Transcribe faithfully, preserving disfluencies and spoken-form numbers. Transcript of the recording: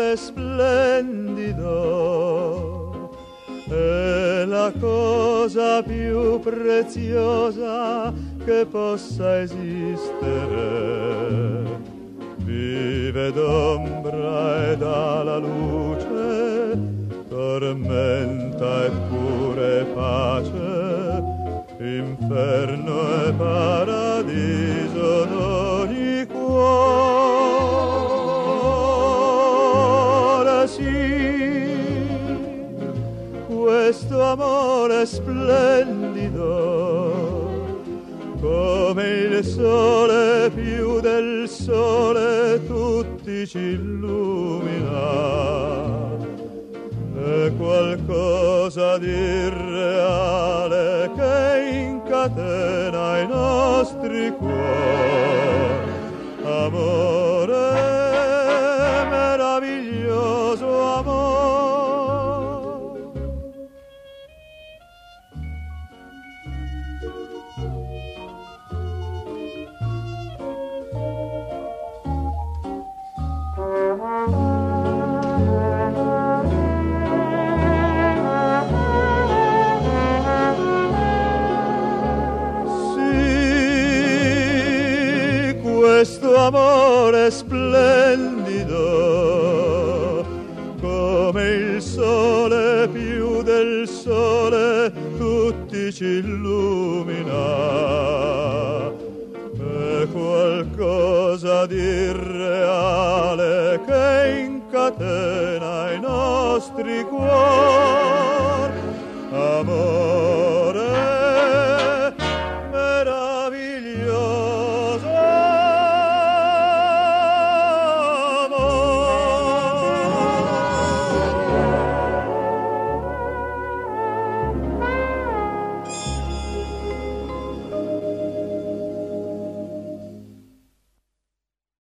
amore splendido è la cosa più preziosa che possa esistere. Vive d'ombra e dà la luce, tormenta e pure pace, inferno e paradiso d'ogni cuore. Sì, questo amore splendido, come il sole più del sole tutti ci illumina, è qualcosa di reale che incatena i nostri cuori. Amore meraviglioso, amore. Questo amore splendido, come il sole più del sole tutti ci illumina, è qualcosa di reale che incatena i nostri cuori.